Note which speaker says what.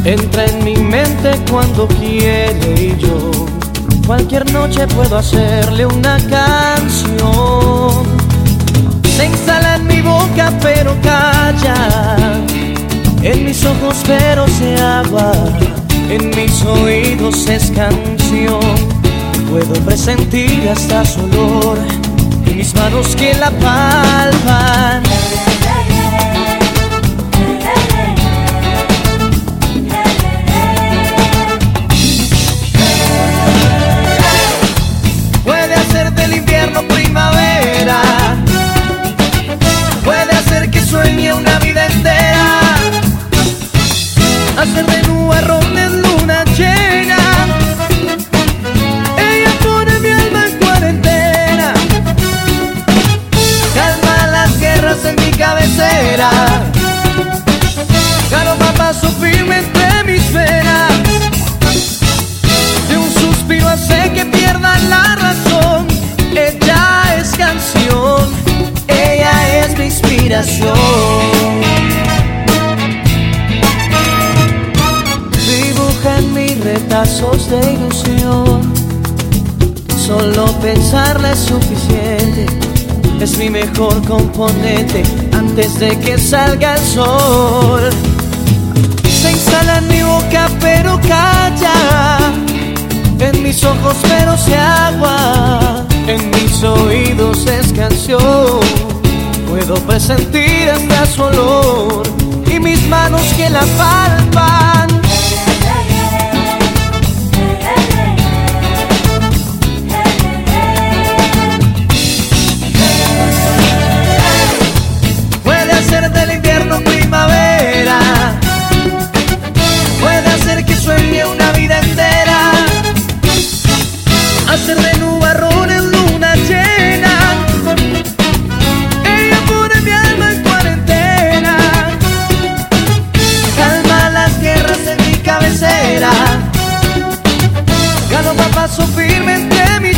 Speaker 1: Entra en mi mente cuando quiere y yo cualquier noche puedo hacerle una canción. Se instala en mi boca pero calla, en mis ojos pero se agua, en mis oídos es canción. Puedo presentir hasta su olor en mis manos que la palpan. Puede hacer del invierno primavera, puede hacer que sueñe una vida entera, hacer de nubarrones luna llena. Ella pone mi alma en cuarentena, calma las guerras en mi cabecera, calma paso firme entre mis venas. De un suspiro hace que pierda la razón. Ella es canción, ella es mi inspiración. Dibuja en mí retazos de ilusión, solo pensarla es suficiente. Es mi mejor componente antes de que salga el sol. Se instala en mi boca pero calla, en mis ojos pero se agua, en mis oídos es canción. Puedo presentir hasta su olor y mis manos que la palpan. Puede hacer del invierno primavera, puede hacer que sueñe una vida entera, hacer de nubarrones luna llena. Ella pone mi alma en cuarentena, calma las guerras en mi cabecera, galopa paso firme entre mis